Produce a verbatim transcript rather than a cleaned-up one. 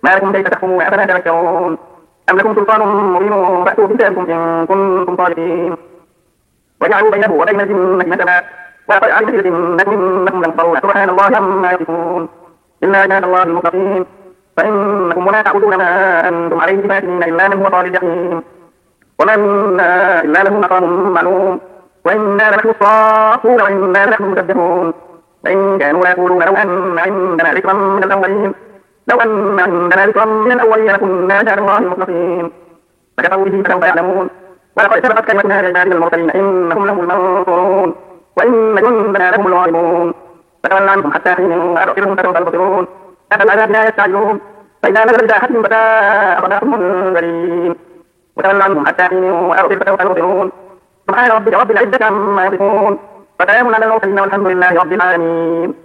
ما لكم كيف تحكمون أفلا تذكرون أم لكم سلطان مبين فأتوا بكتابكم إن كنتم صادقين وجعلوا بينه وبين الجنة مثلا ولقد علمت الجنة إنكم لمحضرون سبحان الله عما يصفون إلا عباد الله المخلصين فإنكم ولا تعبدون ما أنتم عليه بفاتنين إلا من هو صال الجحيم وما منا إلا له مقام معلوم وإنا لنحن الصافون وإنا لنحن المسبحون وإن كانوا يقولون لو أن عندنا ذكرا من الأولين لو أن عندنا ذكرا من الأولين لكنا عباد الله المخلصين فكفروا به فسوف يعلمون ولقد سبقت كلمتنا لعبادنا المرسلين إنهم لهم المنصورون وإن جندنا لهم الغالبون فتول عنهم حتى حين وأبصرهم فسوف يبصرون أفبعذابنا يستعجلون فإذا نزل بساحتهم فساء أخذهم منذرين وتول عنهم حتى حين وأبصر فسوف يبصرون سبحان ربك رب العزة عما يصفون وسلام على المرسلين والحمد لله رب العالمين.